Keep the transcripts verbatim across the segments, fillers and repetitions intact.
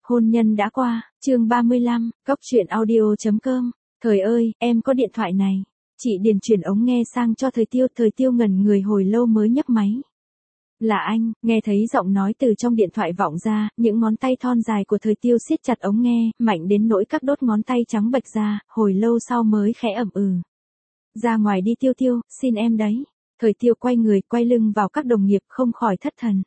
Hôn nhân đã qua, chương ba mươi lăm, cốc truyện audio chấm com. Thời ơi, em có điện thoại này. Chị Điền chuyển ống nghe sang cho Thời Tiêu, Thời Tiêu ngẩn người hồi lâu mới nhấc máy. Là anh, nghe thấy giọng nói từ trong điện thoại vọng ra, những ngón tay thon dài của Thời Tiêu siết chặt ống nghe, mạnh đến nỗi các đốt ngón tay trắng bệch ra, hồi lâu sau mới khẽ ậm ừ. Ra ngoài đi Tiêu Tiêu, xin em đấy. Thời Tiêu quay người, quay lưng vào các đồng nghiệp không khỏi thất thần.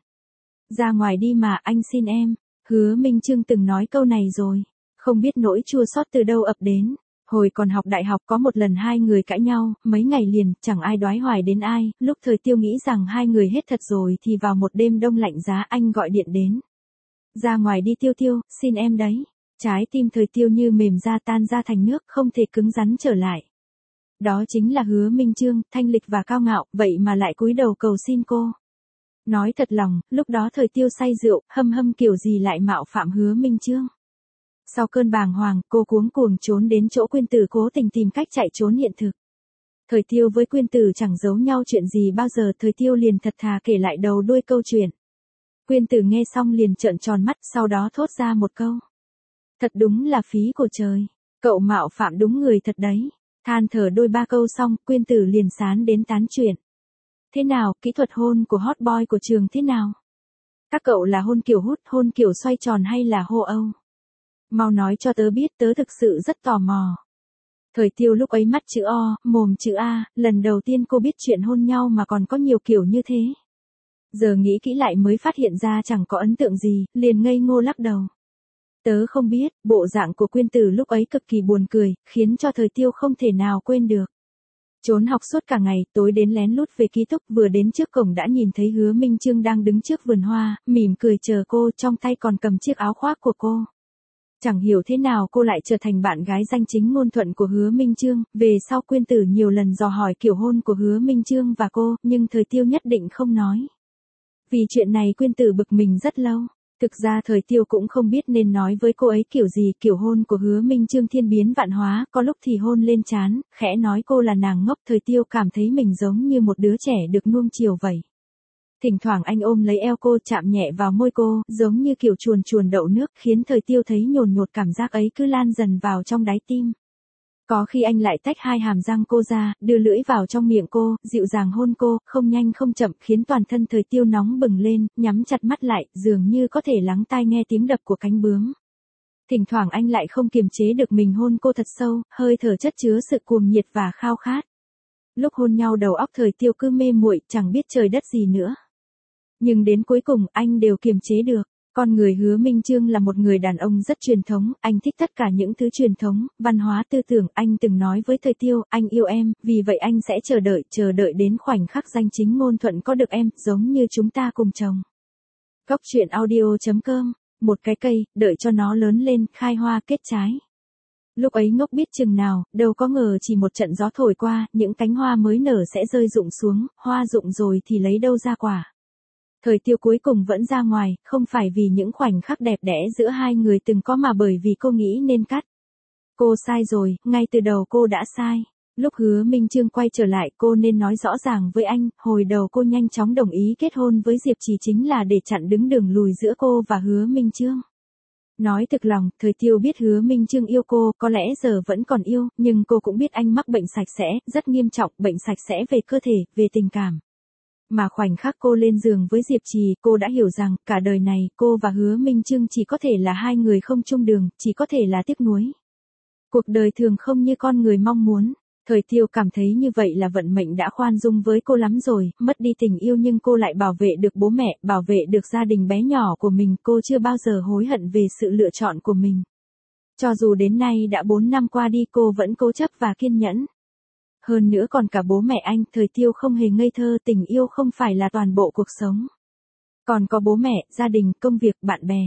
Ra ngoài đi mà, anh xin em. Hứa Minh Chương từng nói câu này rồi, không biết nỗi chua xót từ đâu ập đến. Hồi còn học đại học có một lần hai người cãi nhau, mấy ngày liền, chẳng ai đoái hoài đến ai, lúc Thời Tiêu nghĩ rằng hai người hết thật rồi thì vào một đêm đông lạnh giá anh gọi điện đến. Ra ngoài đi Tiêu Tiêu, xin em đấy. Trái tim Thời Tiêu như mềm ra tan ra thành nước, không thể cứng rắn trở lại. Đó chính là Hứa Minh Chương, thanh lịch và cao ngạo, vậy mà lại cúi đầu cầu xin cô. Nói thật lòng, lúc đó Thời Tiêu say rượu, hâm hâm kiểu gì lại mạo phạm Hứa Minh Chương. Sau cơn bàng hoàng, cô cuống cuồng trốn đến chỗ Quyên Tử cố tình tìm cách chạy trốn hiện thực. Thời Tiêu với Quyên Tử chẳng giấu nhau chuyện gì bao giờ, Thời Tiêu liền thật thà kể lại đầu đuôi câu chuyện. Quyên Tử nghe xong liền trợn tròn mắt, sau đó thốt ra một câu. Thật đúng là phí của trời, cậu mạo phạm đúng người thật đấy. Than thở đôi ba câu xong, Quyên Tử liền sán đến tán chuyện. Thế nào, kỹ thuật hôn của hot boy của trường thế nào? Các cậu là hôn kiểu hút, hôn kiểu xoay tròn hay là hô âu? Mau nói cho tớ biết, tớ thực sự rất tò mò. Thời Tiêu lúc ấy mắt chữ O, mồm chữ A, lần đầu tiên cô biết chuyện hôn nhau mà còn có nhiều kiểu như thế. Giờ nghĩ kỹ lại mới phát hiện ra chẳng có ấn tượng gì, liền ngây ngô lắc đầu. Tớ không biết, bộ dạng của Quyên Tử lúc ấy cực kỳ buồn cười, khiến cho Thời Tiêu không thể nào quên được. Trốn học suốt cả ngày, tối đến lén lút về ký túc, vừa đến trước cổng đã nhìn thấy Hứa Minh Chương đang đứng trước vườn hoa, mỉm cười chờ cô, trong tay còn cầm chiếc áo khoác của cô. Chẳng hiểu thế nào cô lại trở thành bạn gái danh chính ngôn thuận của Hứa Minh Chương, về sau Quyên Tử nhiều lần dò hỏi kiểu hôn của Hứa Minh Chương và cô, nhưng Thời Tiêu nhất định không nói. Vì chuyện này Quyên Tử bực mình rất lâu. Thực ra Thời Tiêu cũng không biết nên nói với cô ấy kiểu gì, kiểu hôn của Hứa Minh Chương thiên biến vạn hóa, có lúc thì hôn lên trán, khẽ nói cô là nàng ngốc. Thời Tiêu cảm thấy mình giống như một đứa trẻ được nuông chiều vậy. Thỉnh thoảng anh ôm lấy eo cô, chạm nhẹ vào môi cô, giống như kiểu chuồn chuồn đậu nước, khiến Thời Tiêu thấy nhồn nhột, cảm giác ấy cứ lan dần vào trong đáy tim. Có khi anh lại tách hai hàm răng cô ra, đưa lưỡi vào trong miệng cô, dịu dàng hôn cô, không nhanh không chậm, khiến toàn thân Thời Tiêu nóng bừng lên, nhắm chặt mắt lại, dường như có thể lắng tai nghe tiếng đập của cánh bướm. Thỉnh thoảng anh lại không kiềm chế được mình hôn cô thật sâu, hơi thở chất chứa sự cuồng nhiệt và khao khát. Lúc hôn nhau đầu óc Thời Tiêu cứ mê muội, chẳng biết trời đất gì nữa. Nhưng đến cuối cùng anh đều kiềm chế được. Con người Hứa Minh Chương là một người đàn ông rất truyền thống, anh thích tất cả những thứ truyền thống, văn hóa tư tưởng. Anh từng nói với Thời Tiêu, anh yêu em, vì vậy anh sẽ chờ đợi, chờ đợi đến khoảnh khắc danh chính ngôn thuận có được em, giống như chúng ta cùng chồng. Cốc truyện audio chấm com, một cái cây, đợi cho nó lớn lên, khai hoa kết trái. Lúc ấy ngốc biết chừng nào, đâu có ngờ chỉ một trận gió thổi qua, những cánh hoa mới nở sẽ rơi rụng xuống, hoa rụng rồi thì lấy đâu ra quả. Thời Tiêu cuối cùng vẫn ra ngoài, không phải vì những khoảnh khắc đẹp đẽ giữa hai người từng có mà bởi vì cô nghĩ nên cắt. Cô sai rồi, ngay từ đầu cô đã sai. Lúc Hứa Minh Chương quay trở lại, cô nên nói rõ ràng với anh, hồi đầu cô nhanh chóng đồng ý kết hôn với Diệp Trì chính là để chặn đứng đường lùi giữa cô và Hứa Minh Chương. Nói thực lòng, Thời Tiêu biết Hứa Minh Chương yêu cô, có lẽ giờ vẫn còn yêu, nhưng cô cũng biết anh mắc bệnh sạch sẽ, rất nghiêm trọng, bệnh sạch sẽ về cơ thể, về tình cảm. Mà khoảnh khắc cô lên giường với Diệp Trì, cô đã hiểu rằng, cả đời này, cô và Hứa Minh Chương chỉ có thể là hai người không chung đường, chỉ có thể là tiếc nuối. Cuộc đời thường không như con người mong muốn. Thời Tiêu cảm thấy như vậy là vận mệnh đã khoan dung với cô lắm rồi, mất đi tình yêu nhưng cô lại bảo vệ được bố mẹ, bảo vệ được gia đình bé nhỏ của mình, cô chưa bao giờ hối hận về sự lựa chọn của mình. Cho dù đến nay đã bốn năm qua đi cô vẫn cố chấp và kiên nhẫn. Hơn nữa còn cả bố mẹ anh, Thời Tiêu không hề ngây thơ, tình yêu không phải là toàn bộ cuộc sống. Còn có bố mẹ, gia đình, công việc, bạn bè.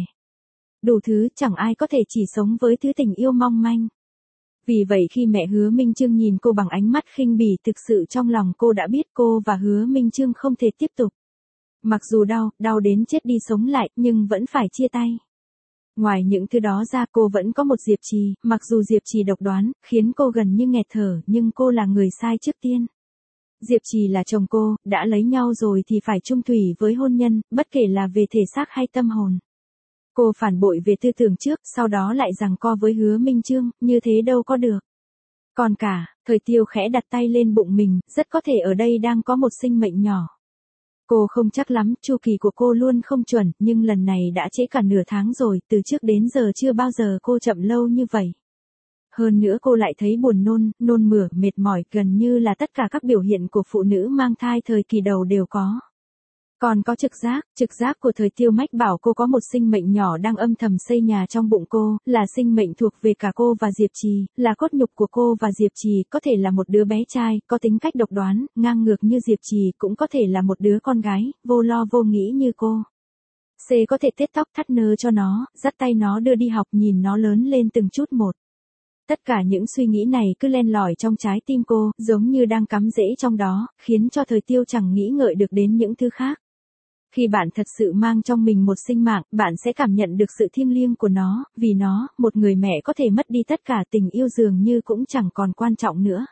Đủ thứ, chẳng ai có thể chỉ sống với thứ tình yêu mong manh. Vì vậy khi mẹ Hứa Minh Chương nhìn cô bằng ánh mắt khinh bỉ, thực sự trong lòng cô đã biết cô và Hứa Minh Chương không thể tiếp tục. Mặc dù đau, đau đến chết đi sống lại, nhưng vẫn phải chia tay. Ngoài những thứ đó ra cô vẫn có một Diệp Trì, mặc dù Diệp Trì độc đoán, khiến cô gần như nghẹt thở, nhưng cô là người sai trước tiên. Diệp Trì là chồng cô, đã lấy nhau rồi thì phải chung thủy với hôn nhân, bất kể là về thể xác hay tâm hồn. Cô phản bội về tư tưởng trước, sau đó lại giằng co với Hứa Minh Chương, như thế đâu có được. Còn cả, Thời Tiêu khẽ đặt tay lên bụng mình, rất có thể ở đây đang có một sinh mệnh nhỏ. Cô không chắc lắm, chu kỳ của cô luôn không chuẩn, nhưng lần này đã trễ cả nửa tháng rồi, từ trước đến giờ chưa bao giờ cô chậm lâu như vậy. Hơn nữa cô lại thấy buồn nôn, nôn mửa, mệt mỏi, gần như là tất cả các biểu hiện của phụ nữ mang thai thời kỳ đầu đều có. Còn có trực giác, trực giác của Thời Tiêu mách bảo cô có một sinh mệnh nhỏ đang âm thầm xây nhà trong bụng cô, là sinh mệnh thuộc về cả cô và Diệp Trì, là cốt nhục của cô và Diệp Trì, có thể là một đứa bé trai, có tính cách độc đoán, ngang ngược như Diệp Trì, cũng có thể là một đứa con gái, vô lo vô nghĩ như cô. C có thể tết tóc thắt nơ cho nó, dắt tay nó đưa đi học, nhìn nó lớn lên từng chút một. Tất cả những suy nghĩ này cứ len lỏi trong trái tim cô, giống như đang cắm rễ trong đó, khiến cho Thời Tiêu chẳng nghĩ ngợi được đến những thứ khác. Khi bạn thật sự mang trong mình một sinh mạng, bạn sẽ cảm nhận được sự thiêng liêng của nó, vì nó, một người mẹ có thể mất đi tất cả, tình yêu dường như cũng chẳng còn quan trọng nữa.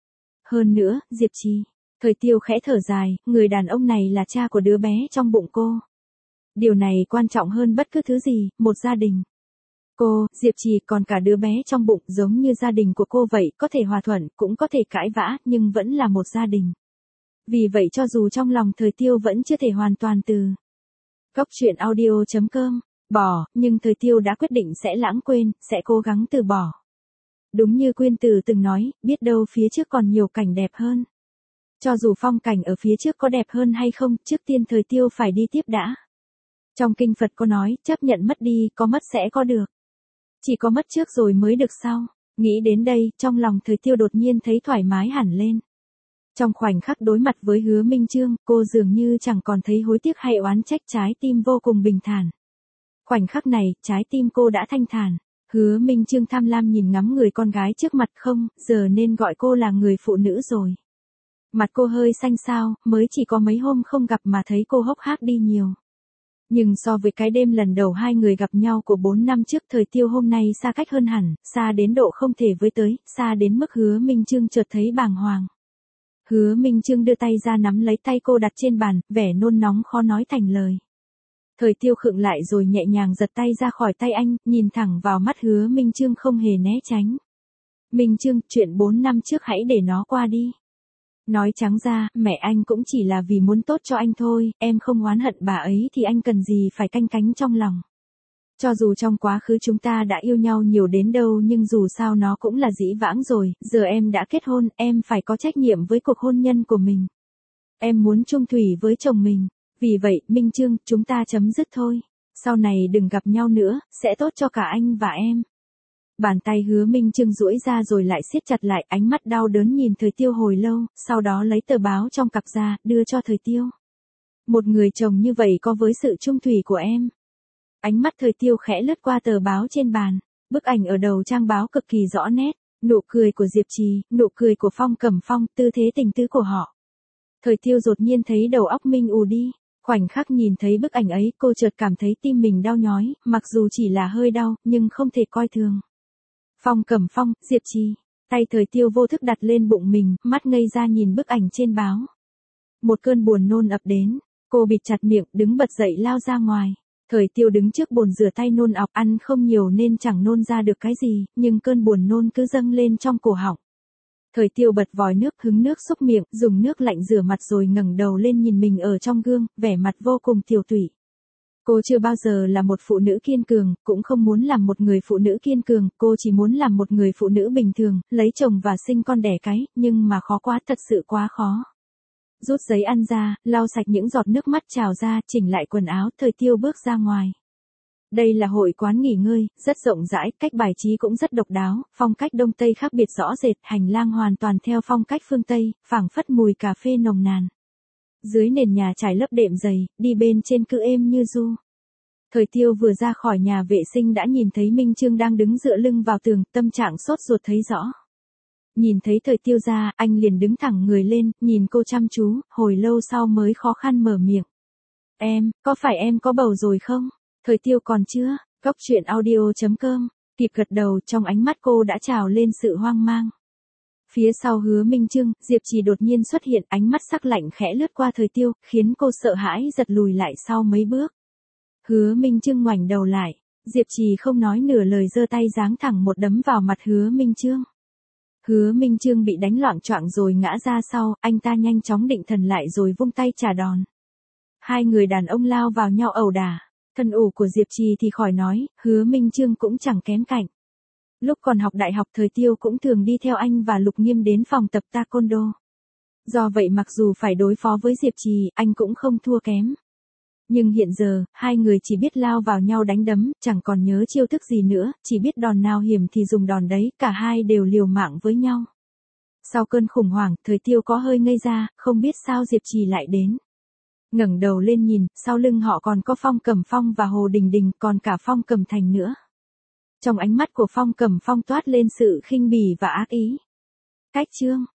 Hơn nữa, Diệp Trì. Thời Tiêu khẽ thở dài, người đàn ông này là cha của đứa bé trong bụng cô. Điều này quan trọng hơn bất cứ thứ gì, một gia đình. Cô, Diệp Trì, còn cả đứa bé trong bụng, giống như gia đình của cô vậy, có thể hòa thuận, cũng có thể cãi vã, nhưng vẫn là một gia đình. Vì vậy cho dù trong lòng Thời Tiêu vẫn chưa thể hoàn toàn từ Cốc truyện audio chấm com bỏ, nhưng Thời Tiêu đã quyết định sẽ lãng quên, sẽ cố gắng từ bỏ. Đúng như Quyên Tử từng nói, biết đâu phía trước còn nhiều cảnh đẹp hơn. Cho dù phong cảnh ở phía trước có đẹp hơn hay không, trước tiên Thời Tiêu phải đi tiếp đã. Trong kinh Phật có nói, chấp nhận mất đi, có mất sẽ có được. Chỉ có mất trước rồi mới được sau. Nghĩ đến đây, trong lòng Thời Tiêu đột nhiên thấy thoải mái hẳn lên. Trong khoảnh khắc đối mặt với Hứa Minh Chương, cô dường như chẳng còn thấy hối tiếc hay oán trách, trái tim vô cùng bình thản. Khoảnh khắc này, trái tim cô đã thanh thản. Hứa Minh Chương tham lam nhìn ngắm người con gái trước mặt, không, giờ nên gọi cô là người phụ nữ rồi. Mặt cô hơi xanh xao, mới chỉ có mấy hôm không gặp mà thấy cô hốc hác đi nhiều. Nhưng so với cái đêm lần đầu hai người gặp nhau của bốn năm trước, Thời Tiêu hôm nay xa cách hơn hẳn, xa đến độ không thể với tới, xa đến mức Hứa Minh Chương chợt thấy bàng hoàng. Hứa Minh Chương đưa tay ra nắm lấy tay cô đặt trên bàn, vẻ nôn nóng khó nói thành lời. Thời Tiêu khựng lại rồi nhẹ nhàng giật tay ra khỏi tay anh, nhìn thẳng vào mắt Hứa Minh Chương không hề né tránh. Minh Chương, chuyện bốn năm trước hãy để nó qua đi. Nói trắng ra, mẹ anh cũng chỉ là vì muốn tốt cho anh thôi, em không oán hận bà ấy thì anh cần gì phải canh cánh trong lòng. Cho dù trong quá khứ chúng ta đã yêu nhau nhiều đến đâu nhưng dù sao nó cũng là dĩ vãng rồi, giờ em đã kết hôn, em phải có trách nhiệm với cuộc hôn nhân của mình. Em muốn chung thủy với chồng mình, vì vậy, Minh Chương, chúng ta chấm dứt thôi. Sau này đừng gặp nhau nữa, sẽ tốt cho cả anh và em. Bàn tay Hứa Minh Chương duỗi ra rồi lại siết chặt lại, ánh mắt đau đớn nhìn Thời Tiêu hồi lâu, sau đó lấy tờ báo trong cặp ra, đưa cho Thời Tiêu. Một người chồng như vậy có với sự chung thủy của em. Ánh mắt Thời Tiêu khẽ lướt qua tờ báo trên bàn, bức ảnh ở đầu trang báo cực kỳ rõ nét, nụ cười của Diệp Trì, nụ cười của Phong Cẩm Phong, tư thế tình tứ của họ. Thời Tiêu đột nhiên thấy đầu óc minh ù đi, khoảnh khắc nhìn thấy bức ảnh ấy, cô chợt cảm thấy tim mình đau nhói, mặc dù chỉ là hơi đau, nhưng không thể coi thường. Phong Cẩm Phong, Diệp Trì, tay Thời Tiêu vô thức đặt lên bụng mình, mắt ngây ra nhìn bức ảnh trên báo. Một cơn buồn nôn ập đến, cô bịt chặt miệng, đứng bật dậy lao ra ngoài. Thời Tiêu đứng trước bồn rửa tay nôn ọp, ăn không nhiều nên chẳng nôn ra được cái gì, nhưng cơn buồn nôn cứ dâng lên trong cổ họng. Thời Tiêu bật vòi nước, hứng nước xúc miệng, dùng nước lạnh rửa mặt rồi ngẩng đầu lên nhìn mình ở trong gương, vẻ mặt vô cùng tiều tụy. Cô chưa bao giờ là một phụ nữ kiên cường, cũng không muốn làm một người phụ nữ kiên cường, cô chỉ muốn làm một người phụ nữ bình thường, lấy chồng và sinh con đẻ cái, nhưng mà khó quá, thật sự quá khó. Rút giấy ăn ra, lau sạch những giọt nước mắt trào ra, chỉnh lại quần áo, Thời Tiêu bước ra ngoài. Đây là hội quán nghỉ ngơi, rất rộng rãi, cách bài trí cũng rất độc đáo, phong cách Đông Tây khác biệt rõ rệt, hành lang hoàn toàn theo phong cách phương Tây, phảng phất mùi cà phê nồng nàn. Dưới nền nhà trải lớp đệm dày, đi bên trên cứ êm như du. Thời Tiêu vừa ra khỏi nhà vệ sinh đã nhìn thấy Minh Chương đang đứng dựa lưng vào tường, tâm trạng sốt ruột thấy rõ. Nhìn thấy Thời Tiêu ra, anh liền đứng thẳng người lên, nhìn cô chăm chú, hồi lâu sau mới khó khăn mở miệng. Em, có phải em có bầu rồi không? Thời Tiêu còn chưa, Cốc truyện audio chấm com, kịp gật đầu, trong ánh mắt cô đã trào lên sự hoang mang. Phía sau Hứa Minh Chương, Diệp Trì đột nhiên xuất hiện, ánh mắt sắc lạnh khẽ lướt qua Thời Tiêu, khiến cô sợ hãi giật lùi lại sau mấy bước. Hứa Minh Chương ngoảnh đầu lại, Diệp Trì không nói nửa lời giơ tay giáng thẳng một đấm vào mặt Hứa Minh Chương. Hứa Minh Chương bị đánh loạng choạng rồi ngã ra sau, anh ta nhanh chóng định thần lại rồi vung tay trả đòn. Hai người đàn ông lao vào nhau ẩu đả. Thân ủ của Diệp Trì thì khỏi nói, Hứa Minh Chương cũng chẳng kém cạnh. Lúc còn học đại học Thời Tiêu cũng thường đi theo anh và Lục Nghiêm đến phòng tập taekwondo. Do vậy mặc dù phải đối phó với Diệp Trì, anh cũng không thua kém. Nhưng hiện giờ, hai người chỉ biết lao vào nhau đánh đấm, chẳng còn nhớ chiêu thức gì nữa, chỉ biết đòn nào hiểm thì dùng đòn đấy, cả hai đều liều mạng với nhau. Sau cơn khủng hoảng, Thời Tiêu có hơi ngây ra, không biết sao Diệp Trì lại đến. Ngẩng đầu lên nhìn, sau lưng họ còn có Phong Cẩm Phong và Hồ Đình Đình, còn cả Phong Cẩm Thành nữa. Trong ánh mắt của Phong Cẩm Phong toát lên sự khinh bỉ và ác ý. Cách chương